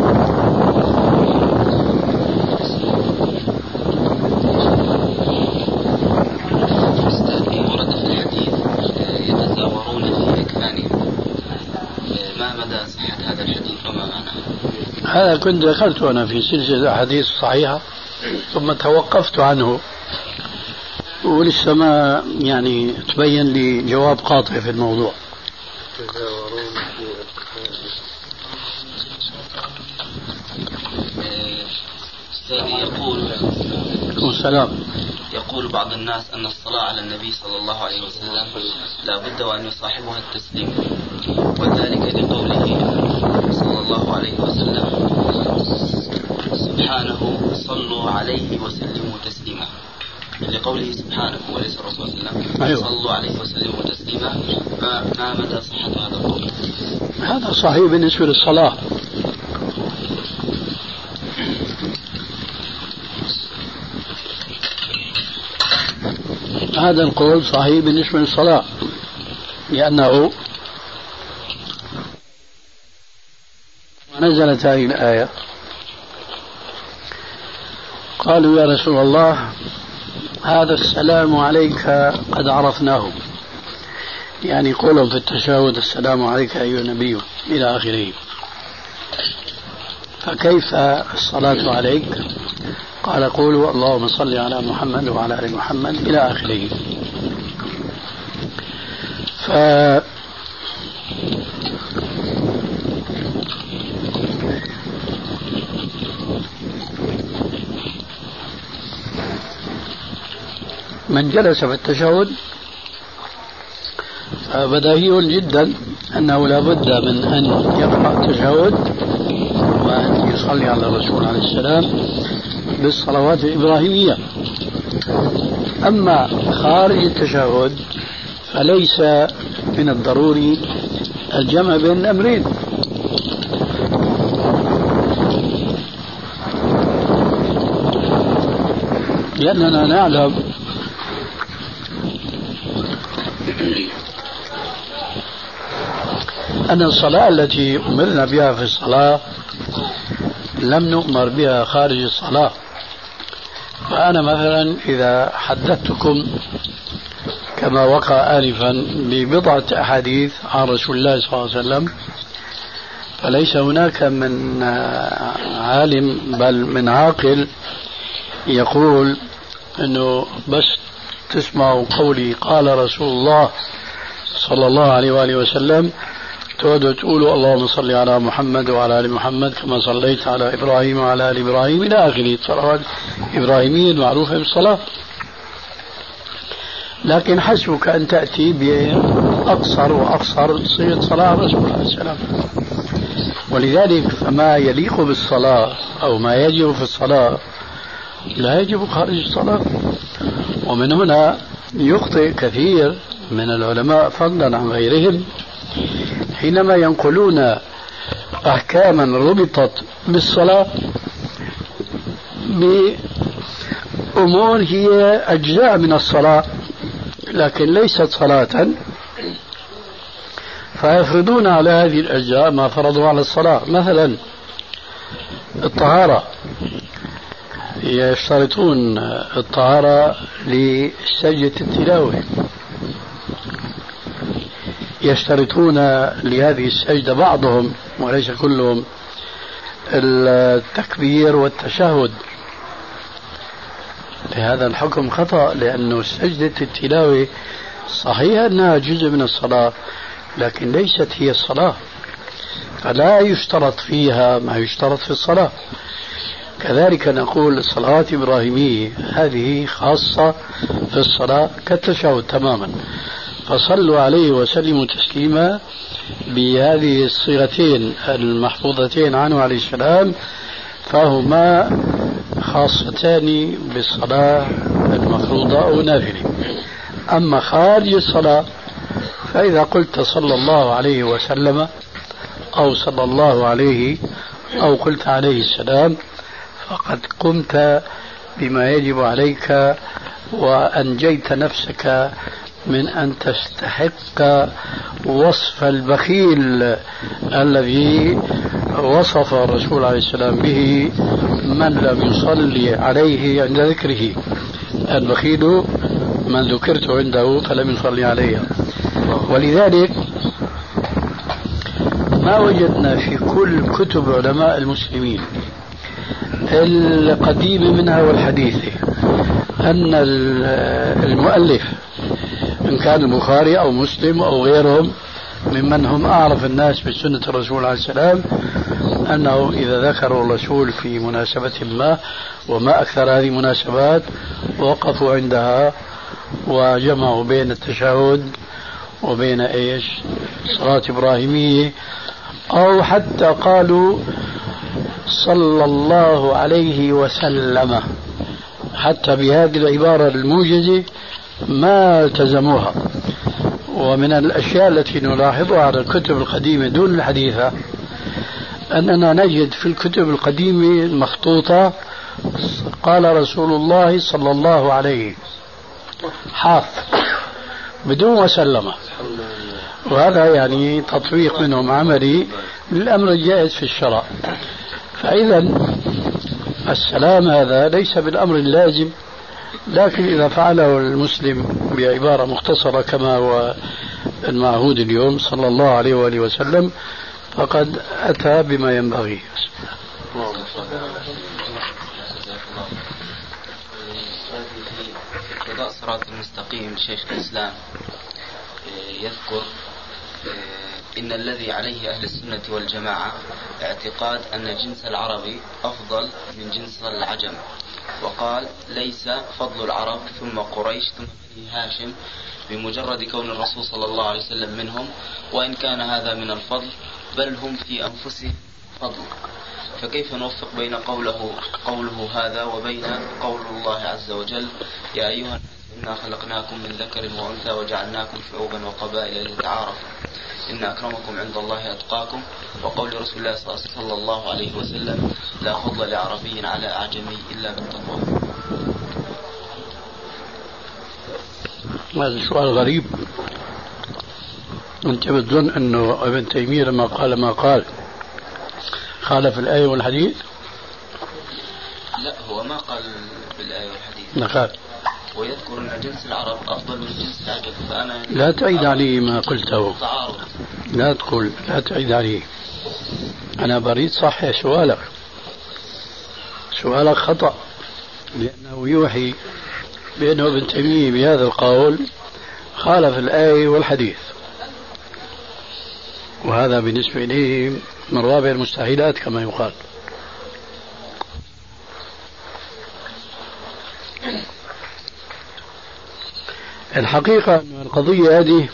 هذا كنت ذكرت أنا في سلسلة أحاديث صحيحة ثم توقفت عنه ولسه ما يعني تبين لي جواب قاطع في الموضوع. يقول بعض الناس أن الصلاة على النبي صلى الله عليه وسلم لا بد وأن يصاحبها التسليم، وذلك لقوله صلى الله عليه وسلم سبحانه صلوا عليه وسلموا تسليما. لقوله سبحانه وليس الرسول صلى الله عليه وسلم صلى الله عليه وسلم وتسليما، فما مدى صحة هذا القول؟ هذا صحيح بالنسبة للصلاة. هذا القول صحيح بالنسبة للصلاة، لأنه نزلت هذه الآية قالوا يا رسول الله هذا السلام عليك قد عرفناه، يعني قولهم في التشهد السلام عليك أيها النبي إلى آخره، فكيف الصلاة عليك؟ قال قولوا اللهم صل على محمد وعلى آل محمد إلى آخره. من جلس في التشهد بديهي جدا أنه لا بد من أن يقرأ التشهد وأن يصلي على الرسول عليه السلام بالصلوات الإبراهيمية. أما خارج التشهد فليس من الضروري الجمع بين الأمرين، لأننا نعلم أن الصلاة التي أمرنا بها في الصلاة لم نؤمر بها خارج الصلاة. فأنا مثلا إذا حدثتكم كما وقع آنفا ببضعة أحاديث عن رسول الله صلى الله عليه وسلم، فليس هناك من عالم بل من عاقل يقول أنه بس تسمعوا قولي قال رسول الله صلى الله عليه وآله وسلم تقولوا اللهم صل على محمد وعلى آل محمد كما صليت على إبراهيم وعلى آل إبراهيم إلى آخره، الصلوات الإبراهيمية المعروفة بالصلاة. لكن حسبك أن تأتي بأقصر وأقصر صيغة صلاة الرسول عليه السلام. ولذلك فما يليق بالصلاة أو ما يجب في الصلاة لا يجب خارج الصلاة. ومن هنا يخطئ كثير من العلماء فضلا عن غيرهم حينما ينقلون أحكاما ربطت بالصلاة بأمور هي أجزاء من الصلاة لكن ليست صلاة، فيفرضون على هذه الأجزاء ما فرضوا على الصلاة. مثلا الطهارة، يشترطون الطهارة لسجدة التلاوة، يشترطون لهذه السجدة بعضهم وليس كلهم التكبير والتشهد. لهذا الحكم خطأ، لأنه سجدة التلاوة صحيح أنها جزء من الصلاة لكن ليست هي الصلاة، فلا يشترط فيها ما يشترط في الصلاة. كذلك نقول الصلوات الإبراهيمية هذه خاصة في الصلاة كالتشهد تماما، فصلوا عليه وسلموا تسليما بهذه الصيغتين المحفوظتين عنه عليه السلام، فهما خاصتان بالصلاة المفروضة أو نافلة. أما خارج الصلاة فإذا قلت صلى الله عليه وسلم أو صلى الله عليه أو قلت عليه السلام فقد قمت بما يجب عليك وأنجيت نفسك من أن تستحق وصف البخيل الذي وصف الرسول عليه السلام به من لم يصلي عليه عند ذكره. البخيل من ذكرت عنده فلم يصلي عليه. ولذلك ما وجدنا في كل كتب علماء المسلمين القديمة منها والحديثة أن المؤلف إن كان البخاري أو مسلم أو غيرهم ممن هم أعرف الناس بسنة الرسول عليه السلام أنه إذا ذكروا الرسول في مناسبة ما وما أكثر هذه المناسبات وقفوا عندها وجمعوا بين التشهد وبين إيش صلاة إبراهيمية، أو حتى قالوا صلى الله عليه وسلم حتى بهذه العبارة الموجزة ما التزموها. ومن الأشياء التي نلاحظها على الكتب القديمة دون الحديثة أننا نجد في الكتب القديمة المخطوطة قال رسول الله صلى الله عليه حاف بدون وسلم، وهذا يعني تطبيق منهم عملي للأمر الجائز في الشرع. فإذا السلام هذا ليس بالأمر اللازم، لكن إذا فعله المسلم بعبارة مختصرة كما هو المعهود اليوم صلى الله عليه وآله وسلم فقد أتى بما ينبغي. اقتضاء صراط المستقيم شيخ الإسلام يذكر إن الذي عليه أهل السنة والجماعة اعتقاد أن جنس العربي أفضل من جنس العجم، وقال ليس فضل العرب ثم قريش ثم بني هاشم بمجرد كون الرسول صلى الله عليه وسلم منهم، وإن كان هذا من الفضل بل هم في أنفسهم فضل. فكيف نوفق بين قوله هذا وبين قول الله عز وجل يا أيها الناس إنا خلقناكم من ذكر وأنثى وجعلناكم شعوبا وقبائل لتعارفوا إن أكرمكم عند الله أتقاكم، وقول رسول الله صلى الله عليه وسلم لا فضل لعربي على أعجمي إلا بالتقوى. هذا سؤال غريب. أنت بتظن أنه ابن تيمية لما قال ما قال خالف الآية والحديث؟ لا، هو ما قال بالآية والحديث، نقال ويذكر أن جنس العرب أفضل من جنس العجم. فأنا لا تعيد علي ما قلته، تعارض. لا تعيد علي. أنا بريد صحيح سؤالك خطأ، لأنه يوحي بأنه ابن تيمية بهذا القول خالف الآية والحديث، وهذا بالنسبة إليه من رابع المستحيلات كما يقال. الحقيقة أن القضية هذه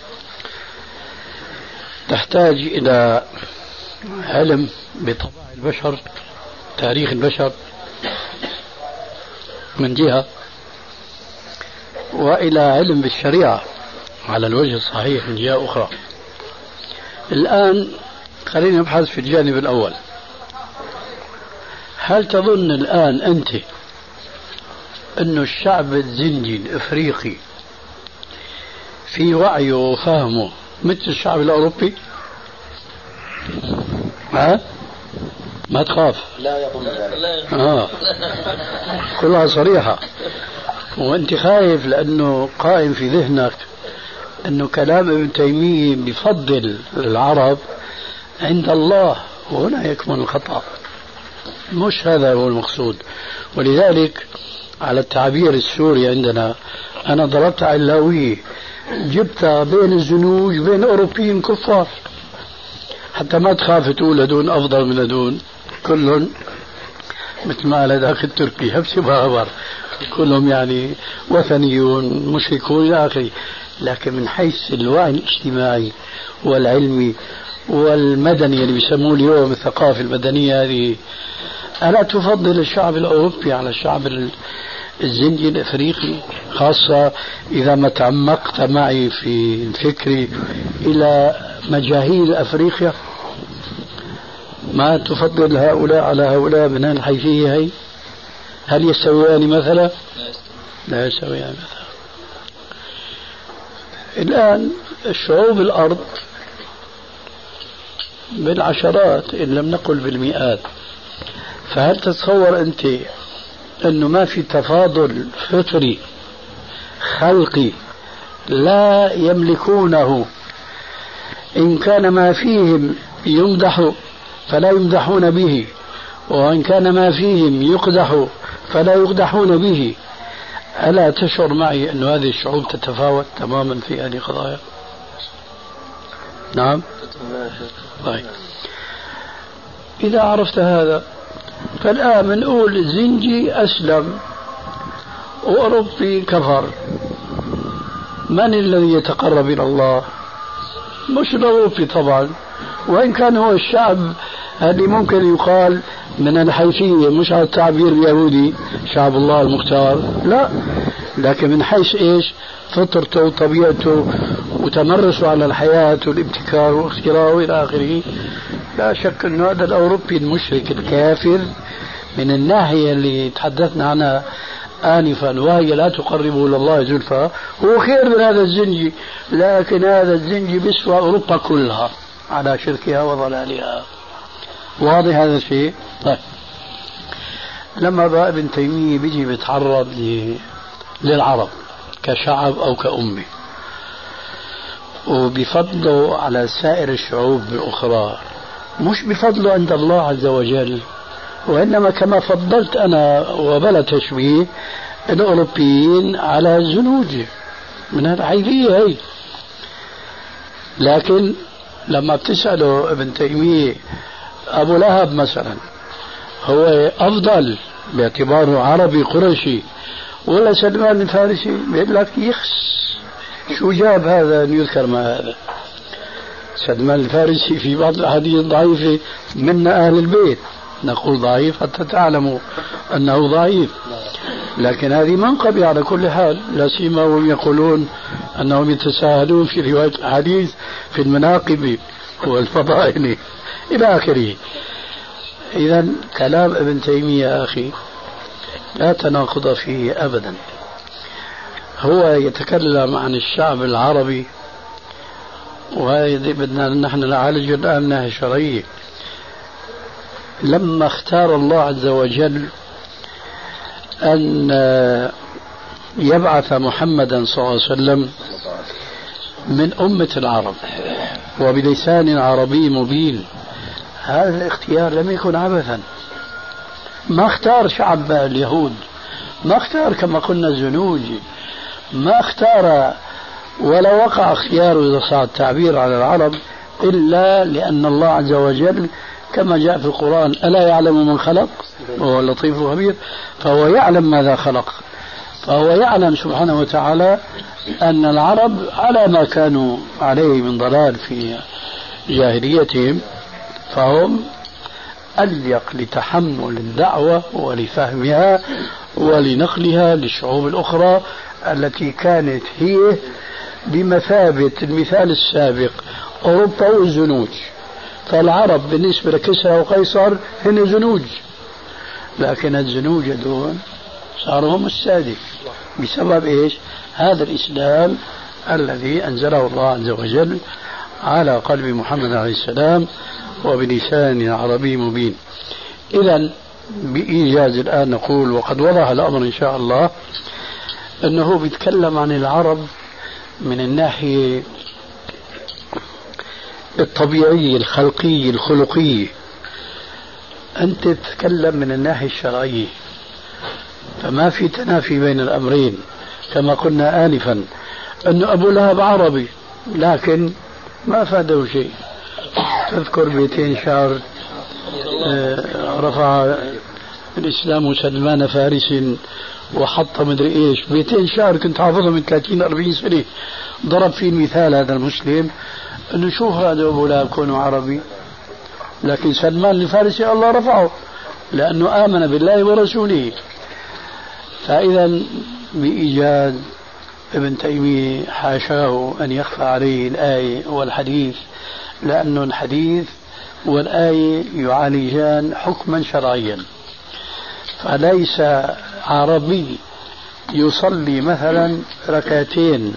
تحتاج إلى علم بطباع البشر، تاريخ البشر من جهة، وإلى علم بالشريعة على الوجه الصحيح من جهة أخرى. الآن خلينا نبحث في الجانب الأول. هل تظن الآن أنت أن الشعب الزنجي الإفريقي في وعيه وفهمه مثل الشعب الأوروبي؟ ما تخاف؟ لا يظن ذلك. كلها صريحة. وأنت خايف لأنه قائم في ذهنك أنه كلام ابن تيمية بفضل العرب عند الله، وهنا يكمن الخطأ. مش هذا هو المقصود. ولذلك على التعبير السوري عندنا أنا ضربت على اللاوية، جبتها بين الزنوج بين أوروبيين كفار، حتى ما تخاف تقول هدون أفضل من هدون، كلهم مثل ما قال ذاك التركي هبسي بهبر، كلهم يعني وثنيون مشركون إلى آخره. لكن من حيث الوعي الاجتماعي والعلمي والمدني اللي بيسموه اليوم الثقافة المدنية هذه، ألا تفضل الشعب الأوروبي على الشعب الزنجي الأفريقي؟ خاصة إذا ما تعمقت معي في فكري إلى مجاهيل أفريقيا، ما تفضل هؤلاء على هؤلاء من الحيثية هي؟ هل يستويان مثلا؟ لا يستويان مثلا. الآن الشعوب الأرض بالعشرات إن لم نقل بالمئات، فهل تتصور أنت أنه ما في تفاضل فطري خلقي لا يملكونه؟ إن كان ما فيهم يمدح فلا يمدحون به، وإن كان ما فيهم يقدح فلا يقدحون به. ألا تشعر معي أن هذه الشعوب تتفاوت تماما في هذه القضايا؟ نعم. طيب. إذا عرفت هذا فالآن بنقول زنجي أسلم وأوروبي كفر، من الذي يتقرب إلى الله؟ مش الأوروبي طبعا، وإن كان هو الشعب الذي ممكن يقال من الحيثية، مش على التعبير اليهودي شعب الله المختار، لا، لكن من حيث إيش؟ فطرته وطبيعته وتمرسه على الحياة والابتكار واختراعه إلى آخره. لا شك أن هذا الأوروبي المشرك الكافر من الناحية اللي تحدثنا عنها آنفا وهي لا تقربه إلى الله زلفى هو خير من هذا الزنجي، لكن هذا الزنجي بيسوى أوروبا كلها على شركها وضلالها. واضح هذا الشيء؟ طيب، لما بقى ابن تيمية بيجي بيتعرض للعرب كشعب أو كأمة وبفضله على سائر الشعوب الأخرى، مش بفضله عند الله عز وجل، وإنما كما فضلت أنا وبلا تشبيه الأوروبيين على الزنوج من الحيثية هي. لكن لما بتسأله ابن تيمية أبو لهب مثلا هو أفضل باعتباره عربي قرشي ولا سلمان الفارسي؟ بيقول لك يخس، شو جاب هذا أن يذكر ما هذا؟ سلمان الفارسي في بعض الأحاديث ضعيفة منا أهل البيت، نقول ضعيف حتى تعلموا أنه ضعيف، لكن هذه منقبة على كل حال، لا سيما وهم يقولون أنهم يتساهلون في رواية الحديث في المناقب والفضائل إلى آخره. إذا كلام ابن تيمية يا أخي لا تناقض فيه أبدا. هو يتكلم عن الشعب العربي، وهذه بدنا نحن نعالج الآن من ناحية شرعية. لما اختار الله عز وجل أن يبعث محمدا صلى الله عليه وسلم من أمة العرب وبلسان عربي مبين، هذا الاختيار لم يكن عبثا. ما اختار شعب اليهود، ما اختار كما قلنا الزنوج، ما اختار ولا وقع اختياره إذا صار التعبير على العرب إلا لأن الله عز وجل كما جاء في القرآن ألا يعلم من خلق وهو اللطيف الخبير، فهو يعلم ماذا خلق، فهو يعلم سبحانه وتعالى أن العرب على ما كانوا عليه من ضلال في جاهليتهم، فهم أليق لتحمل الدعوة ولفهمها ولنقلها للشعوب الأخرى التي كانت هي بمثابة المثال السابق أوروبا والزنوج. فالعرب بالنسبة لكسرى وقيصر هن زنوج، لكن الزنوج دون صاروا هم السادة بسبب إيش؟ هذا الإسلام الذي أنزله الله عز وجل على قلب محمد عليه السلام وبلسان عربي مبين. إذا بإيجاز الآن نقول وقد وضح الأمر إن شاء الله أنه بيتكلم عن العرب من الناحية الطبيعية الخلقية الخلقية، أنت تتكلم من الناحية الشرعية، فما في تنافي بين الأمرين. كما قلنا آنفا أن أبو لهب عربي لكن ما فاده شيء. تذكر 200 شهر رفع الإسلام سلمان فارس وحط مدري إيش، 200 شهر كنت حافظه من 30-40 سنة. ضرب فيه المثال هذا المسلم أنه شوف هذا أبو لهب كونه عربي، لكن سلمان الفارسي الله رفعه لأنه آمن بالله ورسوله. فإذا بإيجاد ابن تيمية حاشاه أن يخفى عليه الآية والحديث، لأن الحديث والآية يعالجان حكما شرعيا. فليس عربي يصلي مثلا ركعتين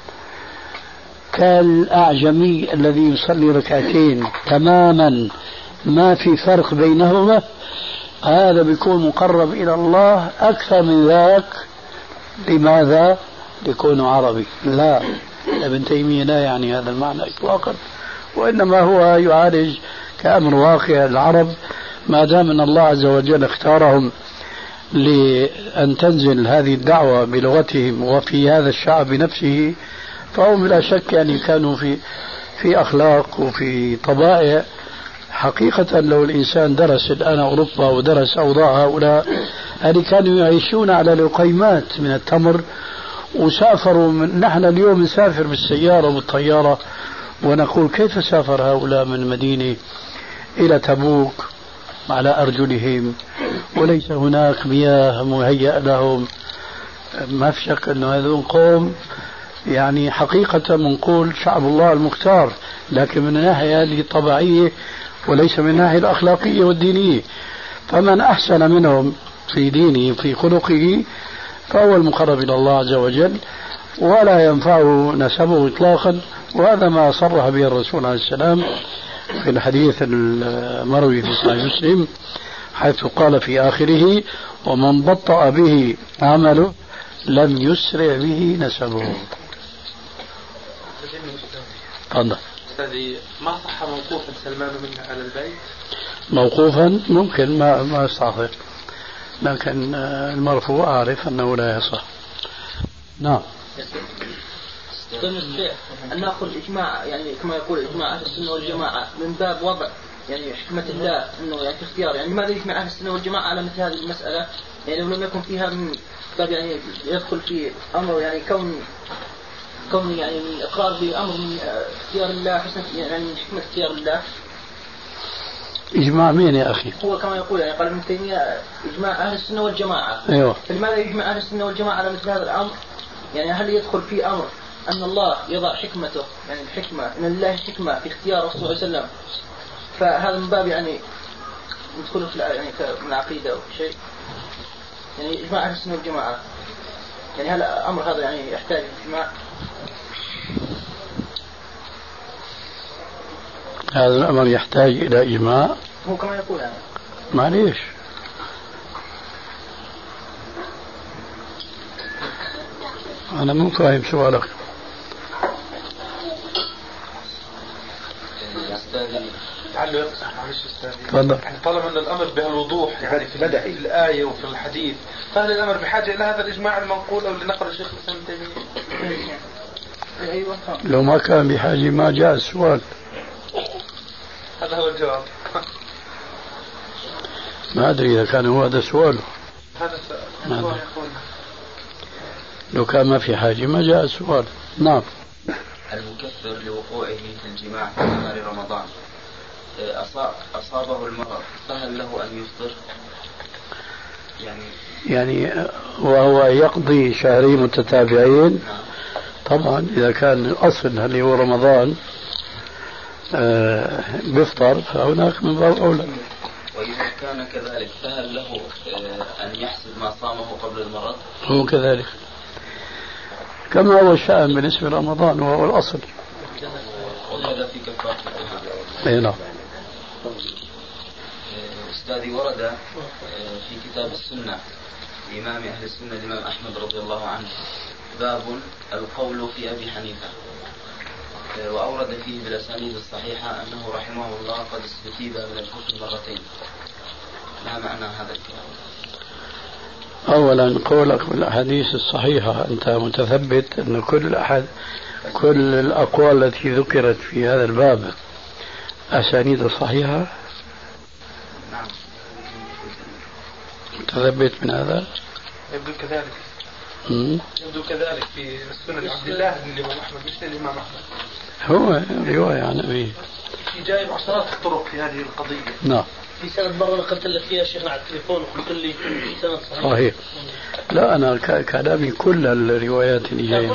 كالأعجمي الذي يصلي ركعتين تماما ما في فرق بينهما، هذا بيكون مقرب إلى الله أكثر من ذاك. لماذا؟ ليكون عربي. لا، ابن تيمية لا يعني هذا المعنى إطلاقا، وإنما هو يعالج كأمر واقع العرب ما دام أن الله عز وجل اختارهم لأن تنزل هذه الدعوة بلغتهم وفي هذا الشعب نفسه، فهم لا شك يعني كانوا في أخلاق وفي طبائع. حقيقة لو الإنسان درس الآن أوروبا ودرس أوضاع هؤلاء، هذه كانوا يعيشون على لقيمات من التمر وسافروا نحن اليوم نسافر بالسيارة والطيارة ونقول كيف سافر هؤلاء من المدينة إلى تبوك على أرجلهم وليس هناك مياه مهيأ لهم. ما في شك أن هذول قوم يعني حقيقة منقول شعب الله المختار، لكن من الناحية الطبيعية وليس من الناحية الأخلاقية والدينية. فمن أحسن منهم في دينه في خلقه فهو المقرب إلى الله عز وجل، ولا ينفعه نسبه إطلاقا. وهذا ما صرح به الرسول عليه السلام في الحديث المروي في صحيح مسلم، حيث قال في آخره: ومن بطأ به عمله لم يسرع به نسبه. تفضل. أستاذي، ما صح موقوفا سلمان منه على البيت؟ موقوفا ممكن ما استعصي، لكن المرفوع أعرف أنه لا يصح. نعم. أن نأخذ الإجماع، يعني كما يقول إجماع أهل السنة والجماعة من باب وضع يعني حكمة الله أنه يعني في اختيار، يعني لماذا يجمع أهل السنة والجماعة على مثل هذه المسألة؟ يعني لو لم يكن فيها من باب يعني يدخل في أمر يعني كون يعني الإقرار بأمر من اختيار الله، حسن يعني من حكمة اختيار الله. إجماع مين يا أخي؟ هو كما يقول يعني قال ابن تيمية إجماع أهل السنة والجماعة. أيوه. فلماذا يجمع أهل السنة والجماعة على مثل هذا الأمر؟ يعني هل يدخل في أمر أن الله يضع حكمته، يعني الحكمة أن لله حكمة في اختيار رسول الله صلى الله عليه وسلم، فهذا من باب يعني ندخل في يعني من العقيدة أو شيء، يعني إجماع أهل السنة والجماعة، يعني هل الأمر هذا يعني يحتاج إجماع؟ هذا الأمر يحتاج إلى إجماع؟ هو كما يقول يعني. معليش، أنا مو فاهم سؤالك. لعله يقصد، معلش أستاذي، طالما أن الأمر بهالوضوح يعني في الآية وفي الحديث، فهل الأمر بحاجة إلى هذا الإجماع المنقول أو لنقل الشيخ الإسلام ابن تيمية؟ لو ما كان بحاجة ما جاء السؤال. هذا هو الجواب. ما أدري إذا كان هو هذا سؤاله. هذا السؤال. لو كان ما في حاجة ما جاء السؤال. نعم. المكفر لوقوعه في الجماع في نهار رمضان أصابه المرض، فهل له أن يفطر؟ يعني وهو يقضي شهرين متتابعين؟ نعم. طبعا إذا كان الأصل هل هو رمضان بيفطر فهناك من باب أولى. وإذا كان كذلك فهل له أن يحسب ما صامه قبل المرض؟ هو كذلك كما هو الشأن بالنسبة لرمضان وهو الأصل. وكذا في كفارة الظهر. أي نعم. أستاذي، ورد في كتاب السنة لإمام أهل السنة الإمام أحمد رضي الله عنه باب القول في أبي حنيفة، وأورد فيه بالأسانيد الصحيحة أنه رحمه الله قد استتيب من الكفر مرتين. ما معنى هذا الكلام؟ أولا قولك بالأحاديث الصحيحة، أنت متثبت أن كل الأقوال التي ذكرت في هذا الباب أسانيد صحيحة؟ نعم. متثبت من هذا؟ يبدو كذلك. يبدو كذلك في سنة عبد الله بن الإمام أحمد، مش الإمام أحمد. هو رواية عن أبيه. في جايب عشرات الطرق في هذه القضية. نعم. في سنة مرة قلت لك فيها شيخنا على التليفون وقلت لي سنة صحيح. صحيح. لا أنا كلامي كل الروايات اللي جاية.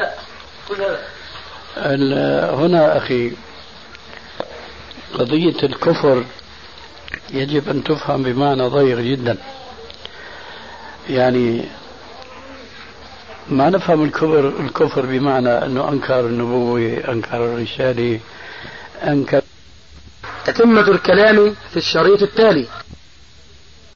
هنا أخي قضية الكفر يجب أن تفهم بمعنى ضيق جدا. يعني ما نفهم الكفر بمعنى أنه أنكر النبوة، أنكر الرسالة، أنكر. تتمة الكلام في الشريط التالي.